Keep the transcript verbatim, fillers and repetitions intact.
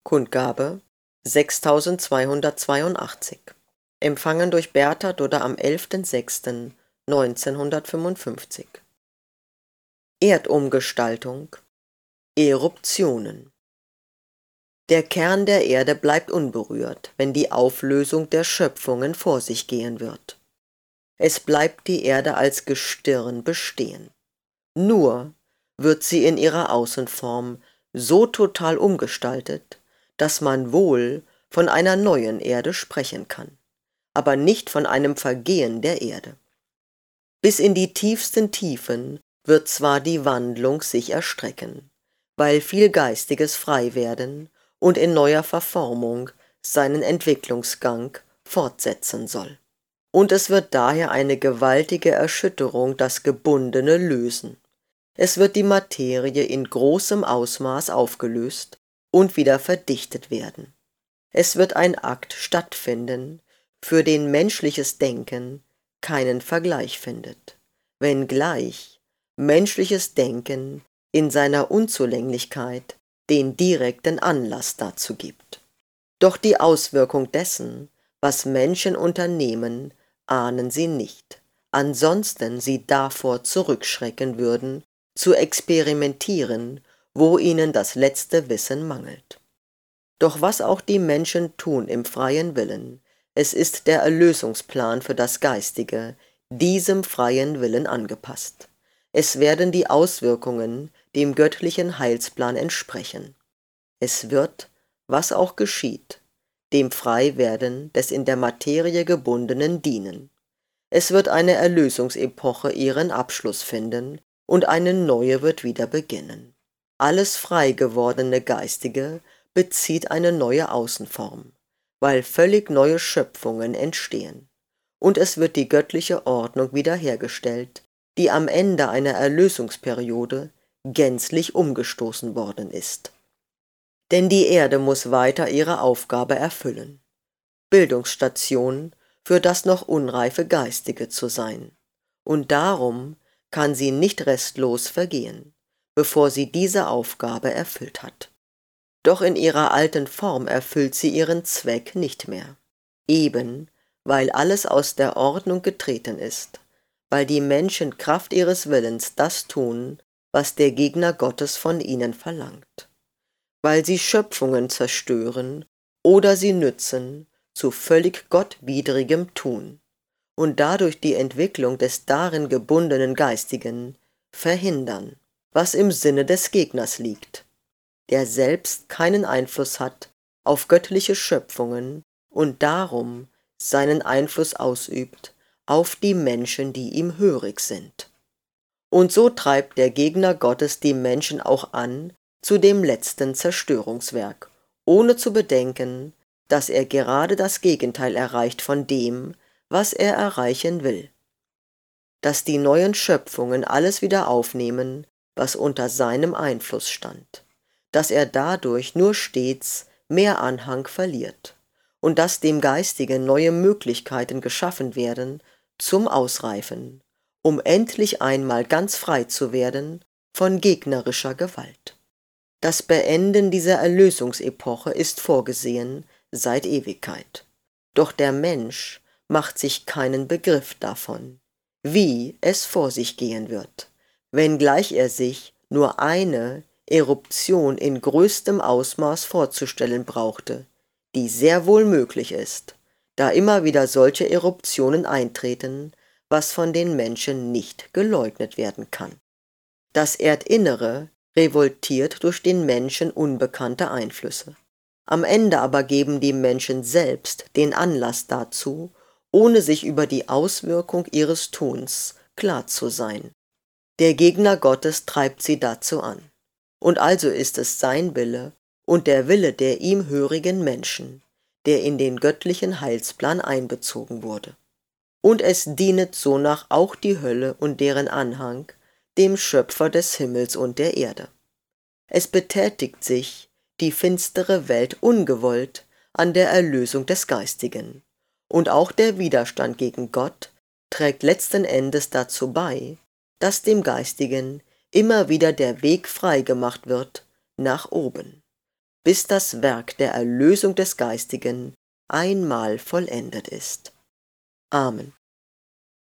Kundgabe sechstausendzweihundertzweiundachtzig. Empfangen durch Bertha Dudder am elften sechsten neunzehnhundertfünfundfünfzig. Erdumgestaltung. Eruptionen. Der Kern der Erde bleibt unberührt, wenn die Auflösung der Schöpfungen vor sich gehen wird. Es bleibt die Erde als Gestirn bestehen. Nur wird sie in ihrer Außenform so total umgestaltet, dass man wohl von einer neuen Erde sprechen kann, aber nicht von einem Vergehen der Erde. Bis in die tiefsten Tiefen wird zwar die Wandlung sich erstrecken, weil viel Geistiges frei werden und in neuer Verformung seinen Entwicklungsgang fortsetzen soll. Und es wird daher eine gewaltige Erschütterung das Gebundene lösen. Es wird die Materie in großem Ausmaß aufgelöst und wieder verdichtet werden. Es wird ein Akt stattfinden, für den menschliches Denken keinen Vergleich findet, wenngleich menschliches Denken in seiner Unzulänglichkeit den direkten Anlass dazu gibt. Doch die Auswirkung dessen, was Menschen unternehmen, ahnen sie nicht, ansonsten sie davor zurückschrecken würden, zu experimentieren, wo ihnen das letzte Wissen mangelt. Doch was auch die Menschen tun im freien Willen, es ist der Erlösungsplan für das Geistige, diesem freien Willen angepasst. Es werden die Auswirkungen dem göttlichen Heilsplan entsprechen. Es wird, was auch geschieht, dem Freiwerden des in der Materie Gebundenen dienen. Es wird eine Erlösungsepoche ihren Abschluss finden und eine neue wird wieder beginnen. Alles frei gewordene Geistige bezieht eine neue Außenform, weil völlig neue Schöpfungen entstehen. Und es wird die göttliche Ordnung wiederhergestellt, die am Ende einer Erlösungsperiode gänzlich umgestoßen worden ist. Denn die Erde muss weiter ihre Aufgabe erfüllen, Bildungsstation für das noch unreife Geistige zu sein. Und darum kann sie nicht restlos vergehen, bevor sie diese Aufgabe erfüllt hat. Doch in ihrer alten Form erfüllt sie ihren Zweck nicht mehr, eben weil alles aus der Ordnung getreten ist, weil die Menschen Kraft ihres Willens das tun, was der Gegner Gottes von ihnen verlangt, weil sie Schöpfungen zerstören oder sie nützen zu völlig gottwidrigem Tun und dadurch die Entwicklung des darin gebundenen Geistigen verhindern, was im Sinne des Gegners liegt, der selbst keinen Einfluss hat auf göttliche Schöpfungen und darum seinen Einfluss ausübt auf die Menschen, die ihm hörig sind. Und so treibt der Gegner Gottes die Menschen auch an zu dem letzten Zerstörungswerk, ohne zu bedenken, dass er gerade das Gegenteil erreicht von dem, was er erreichen will. Dass die neuen Schöpfungen alles wieder aufnehmen, was unter seinem Einfluss stand, dass er dadurch nur stets mehr Anhang verliert und dass dem Geistigen neue Möglichkeiten geschaffen werden zum Ausreifen, um endlich einmal ganz frei zu werden von gegnerischer Gewalt. Das Beenden dieser Erlösungsepoche ist vorgesehen seit Ewigkeit. Doch der Mensch macht sich keinen Begriff davon, wie es vor sich gehen wird, wenngleich er sich nur eine Eruption in größtem Ausmaß vorzustellen brauchte, die sehr wohl möglich ist, da immer wieder solche Eruptionen eintreten, was von den Menschen nicht geleugnet werden kann. Das Erdinnere revoltiert durch den Menschen unbekannte Einflüsse. Am Ende aber geben die Menschen selbst den Anlass dazu, ohne sich über die Auswirkung ihres Tuns klar zu sein. Der Gegner Gottes treibt sie dazu an. Und also ist es sein Wille und der Wille der ihm hörigen Menschen, der in den göttlichen Heilsplan einbezogen wurde. Und es dienet sonach auch die Hölle und deren Anhang dem Schöpfer des Himmels und der Erde. Es betätigt sich die finstere Welt ungewollt an der Erlösung des Geistigen, und auch der Widerstand gegen Gott trägt letzten Endes dazu bei, dass dem Geistigen immer wieder der Weg frei gemacht wird nach oben. bis das Werk der Erlösung des Geistigen einmal vollendet ist. Amen.